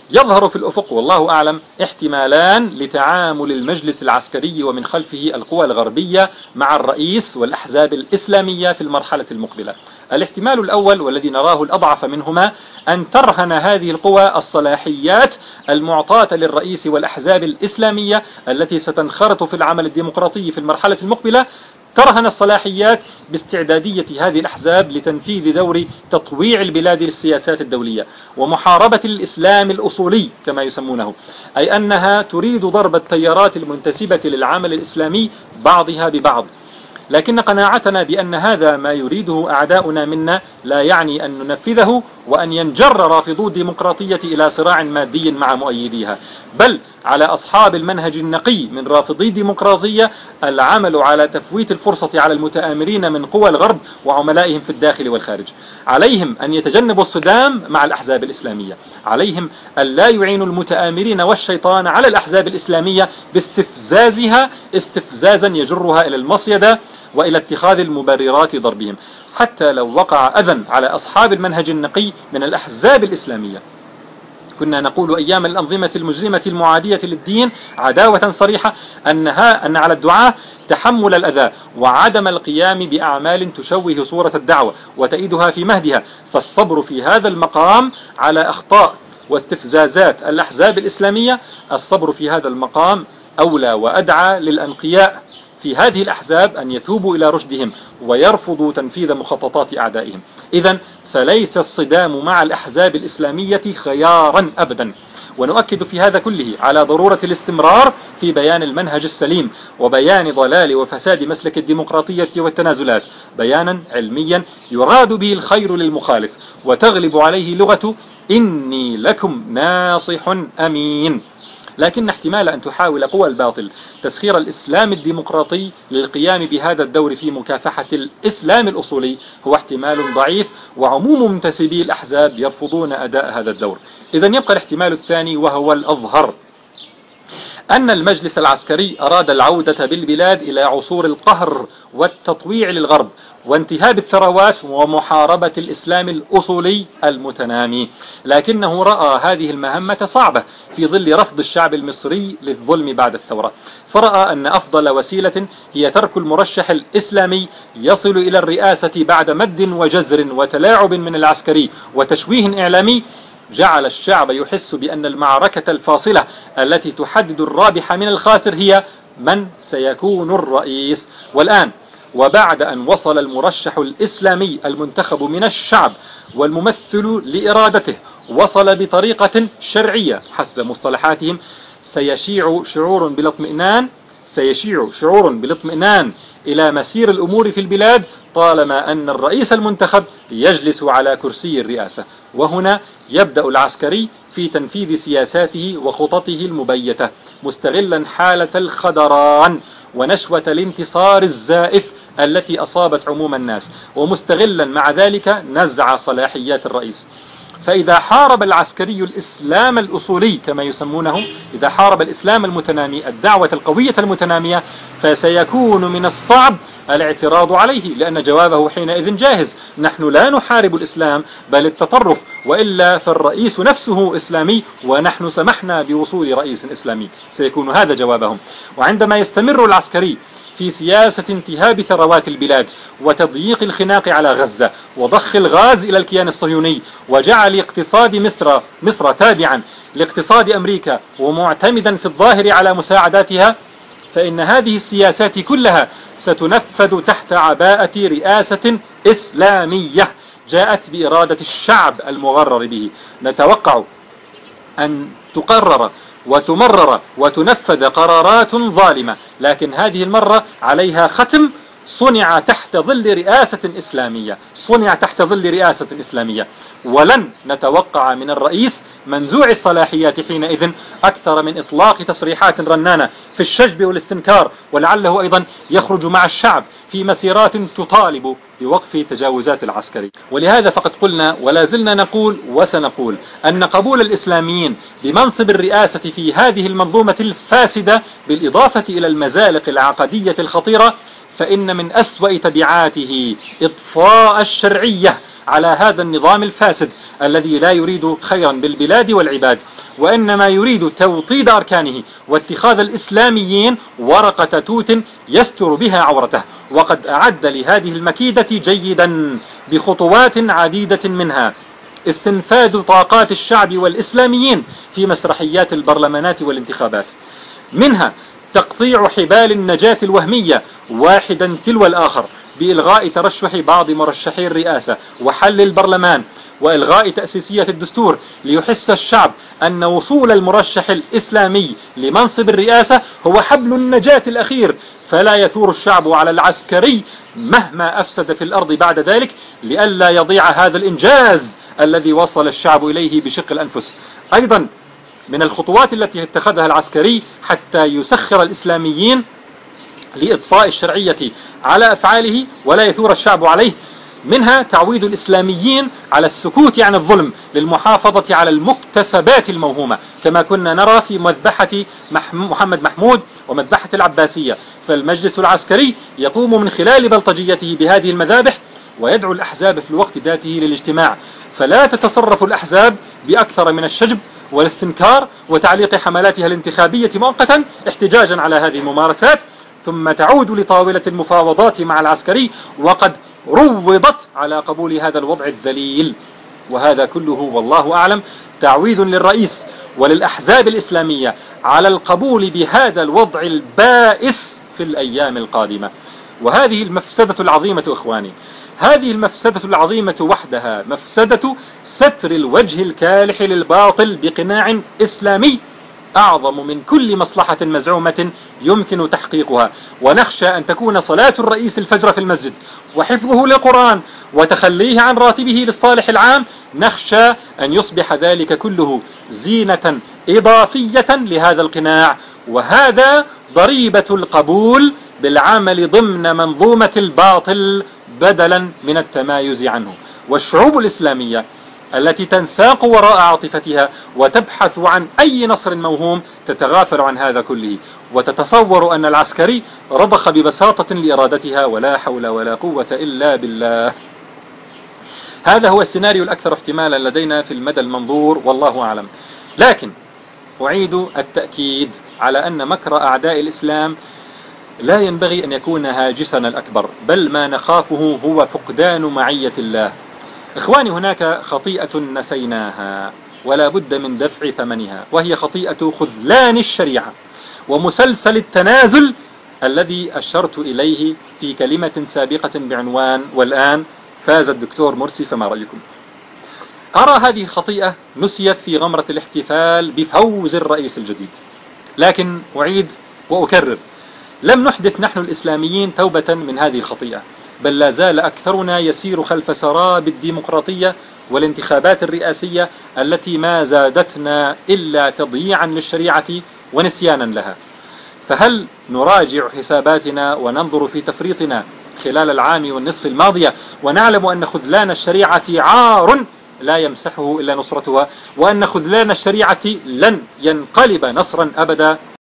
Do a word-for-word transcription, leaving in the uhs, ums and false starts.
يظهر في الأفق والله أعلم احتمالان لتعامل المجلس العسكري ومن خلفه القوى الغربية مع الرئيس والأحزاب الإسلامية في المرحلة المقبلة. الاحتمال الأول والذي نراه الأضعف منهما أن ترهن هذه القوى الصلاحيات المعطاة للرئيس والأحزاب الإسلامية التي ستنخرط في العمل الديمقراطي في المرحلة المقبلة، ترهن الصلاحيات باستعدادية هذه الأحزاب لتنفيذ دور تطويع البلاد للسياسات الدولية ومحاربة الإسلام الأصولي كما يسمونه، أي أنها تريد ضرب التيارات المنتسبة للعمل الإسلامي بعضها ببعض. لكن قناعتنا بأن هذا ما يريده أعداؤنا منا لا يعني أن ننفذه وأن ينجر رافضو الديمقراطية إلى صراع مادي مع مؤيديها، بل على أصحاب المنهج النقي من رافضي الديمقراطية العمل على تفويت الفرصة على المتآمرين من قوى الغرب وعملائهم في الداخل والخارج. عليهم أن يتجنبوا الصدام مع الأحزاب الإسلامية، عليهم أن لا يعينوا المتآمرين والشيطان على الأحزاب الإسلامية باستفزازها استفزازا يجرها إلى المصيدة وإلى اتخاذ المبررات لضربهم، حتى لو وقع أذى على أصحاب المنهج النقي من الأحزاب الإسلامية. كنا نقول أيام الأنظمة المجرمة المعادية للدين عداوة صريحة أنها أن على الدعاة تحمل الأذى وعدم القيام بأعمال تشوه صورة الدعوة وتأيدها في مهدها، فالصبر في هذا المقام على أخطاء واستفزازات الأحزاب الإسلامية، الصبر في هذا المقام أولى وأدعى للأنقياء في هذه الأحزاب أن يثوبوا إلى رشدهم ويرفضوا تنفيذ مخططات أعدائهم. إذن فليس الصدام مع الأحزاب الإسلامية خيارا أبدا. ونؤكد في هذا كله على ضرورة الاستمرار في بيان المنهج السليم وبيان ضلال وفساد مسلك الديمقراطية والتنازلات بيانا علميا يراد به الخير للمخالف وتغلب عليه لغة إني لكم ناصح أمين. لكن احتمال أن تحاول قوى الباطل تسخير الإسلام الديمقراطي للقيام بهذا الدور في مكافحة الإسلام الأصولي هو احتمال ضعيف، وعموم منتسبي الأحزاب يرفضون أداء هذا الدور. إذن يبقى الاحتمال الثاني وهو الأظهر، أن المجلس العسكري أراد العودة بالبلاد إلى عصور القهر والتطويع للغرب وانتهاب الثروات ومحاربة الإسلام الأصولي المتنامي، لكنه رأى هذه المهمة صعبة في ظل رفض الشعب المصري للظلم بعد الثورة، فرأى أن أفضل وسيلة هي ترك المرشح الإسلامي يصل إلى الرئاسة بعد مد وجزر وتلاعب من العسكري وتشويه إعلامي جعل الشعب يحس بأن المعركة الفاصلة التي تحدد الرابح من الخاسر هي من سيكون الرئيس. والآن وبعد أن وصل المرشح الإسلامي المنتخب من الشعب والممثل لإرادته وصل بطريقة شرعية حسب مصطلحاتهم، سيشيع شعور بالاطمئنان سيشيع شعور بالاطمئنان إلى مسير الأمور في البلاد طالما أن الرئيس المنتخب يجلس على كرسي الرئاسة. وهنا يبدأ العسكري في تنفيذ سياساته وخططه المبيتة مستغلا حالة الخدران ونشوة الانتصار الزائف التي أصابت عموم الناس، ومستغلا مع ذلك نزع صلاحيات الرئيس. فإذا حارب العسكري الإسلام الأصولي كما يسمونه، إذا حارب الإسلام المتنامي الدعوة القوية المتنامية، فسيكون من الصعب الاعتراض عليه، لأن جوابه حينئذ جاهز: نحن لا نحارب الإسلام بل التطرف، وإلا فالرئيس نفسه إسلامي ونحن سمحنا بوصول رئيس إسلامي. سيكون هذا جوابهم. وعندما يستمر العسكري في سياسة انتهاب ثروات البلاد وتضييق الخناق على غزة وضخ الغاز إلى الكيان الصهيوني وجعل اقتصاد مصر مصر تابعا لاقتصاد أمريكا ومعتمدا في الظاهر على مساعداتها، فإن هذه السياسات كلها ستنفذ تحت عباءة رئاسة إسلامية جاءت بإرادة الشعب المغرر به. نتوقع أن تقرر وتمرر وتنفذ قرارات ظالمة، لكن هذه المرة عليها ختم صنع تحت ظل رئاسة إسلامية صنع تحت ظل رئاسة إسلامية ولن نتوقع من الرئيس منزوع الصلاحيات حينئذ أكثر من إطلاق تصريحات رنانة في الشجب والاستنكار، ولعله أيضا يخرج مع الشعب في مسيرات تطالب بوقف تجاوزات العسكري. ولهذا فقد قلنا ولا زلنا نقول وسنقول أن قبول الإسلاميين بمنصب الرئاسة في هذه المنظومة الفاسدة بالإضافة إلى المزالق العقدية الخطيرة فإن من أسوأ تبعاته إطفاء الشرعية على هذا النظام الفاسد الذي لا يريد خيرا بالبلاد والعباد، وإنما يريد توطيد أركانه واتخاذ الإسلاميين ورقة توت يستر بها عورته. وقد أعد لهذه المكيدة جيدا بخطوات عديدة، منها استنفاد طاقات الشعب والإسلاميين في مسرحيات البرلمانات والانتخابات، منها تقطيع حبال النجاة الوهمية واحدا تلو الآخر بإلغاء ترشح بعض مرشحي الرئاسة وحل البرلمان وإلغاء تأسيسية الدستور، ليحس الشعب أن وصول المرشح الإسلامي لمنصب الرئاسة هو حبل النجاة الأخير، فلا يثور الشعب على العسكري مهما أفسد في الأرض بعد ذلك، لئلا يضيع هذا الإنجاز الذي وصل الشعب إليه بشق الأنفس. أيضا من الخطوات التي اتخذها العسكري حتى يسخر الإسلاميين لإطفاء الشرعية على أفعاله ولا يثور الشعب عليه، منها تعويد الإسلاميين على السكوت عن الظلم للمحافظة على المكتسبات الموهومة، كما كنا نرى في مذبحة محمد محمود ومذبحة العباسية. فالمجلس العسكري يقوم من خلال بلطجيته بهذه المذابح ويدعو الأحزاب في الوقت ذاته للاجتماع، فلا تتصرف الأحزاب بأكثر من الشجب والاستنكار وتعليق حملاتها الانتخابية مؤقتا احتجاجا على هذه الممارسات، ثم تعود لطاولة المفاوضات مع العسكري وقد روضت على قبول هذا الوضع الذليل. وهذا كله والله أعلم تعويد للرئيس وللأحزاب الإسلامية على القبول بهذا الوضع البائس في الأيام القادمة. وهذه المفسدة العظيمة إخواني، هذه المفسدة العظيمة وحدها مفسدة ستر الوجه الكالح للباطل بقناع إسلامي أعظم من كل مصلحة مزعومة يمكن تحقيقها. ونخشى أن تكون صلاة الرئيس الفجر في المسجد وحفظه للقرآن وتخليه عن راتبه للصالح العام، نخشى أن يصبح ذلك كله زينة إضافية لهذا القناع، وهذا ضريبة القبول بالعمل ضمن منظومة الباطل بدلا من التمايز عنه. والشعوب الإسلامية التي تنساق وراء عاطفتها وتبحث عن أي نصر موهوم تتغافل عن هذا كله وتتصور أن العسكري رضخ ببساطة لإرادتها، ولا حول ولا قوة إلا بالله. هذا هو السيناريو الأكثر احتمالا لدينا في المدى المنظور والله أعلم. لكن أعيد التأكيد على أن مكر أعداء الإسلام لا ينبغي أن يكون هاجسنا الأكبر، بل ما نخافه هو فقدان معية الله. إخواني، هناك خطيئة نسيناها ولا بد من دفع ثمنها، وهي خطيئة خذلان الشريعة ومسلسل التنازل الذي أشرت إليه في كلمة سابقة بعنوان والآن فاز الدكتور مرسي، فما رأيكم؟ أرى هذه الخطيئة نسيت في غمرة الاحتفال بفوز الرئيس الجديد، لكن أعيد وأكرر، لم نحدث نحن الإسلاميين توبة من هذه الخطيئة، بل لا زال أكثرنا يسير خلف سراب الديمقراطية والانتخابات الرئاسية التي ما زادتنا إلا تضييعا للشريعة ونسيانا لها. فهل نراجع حساباتنا وننظر في تفريطنا خلال العام والنصف الماضية ونعلم أن خذلان الشريعة عار لا يمسحه إلا نصرتها، وأن خذلان الشريعة لن ينقلب نصرا أبدا؟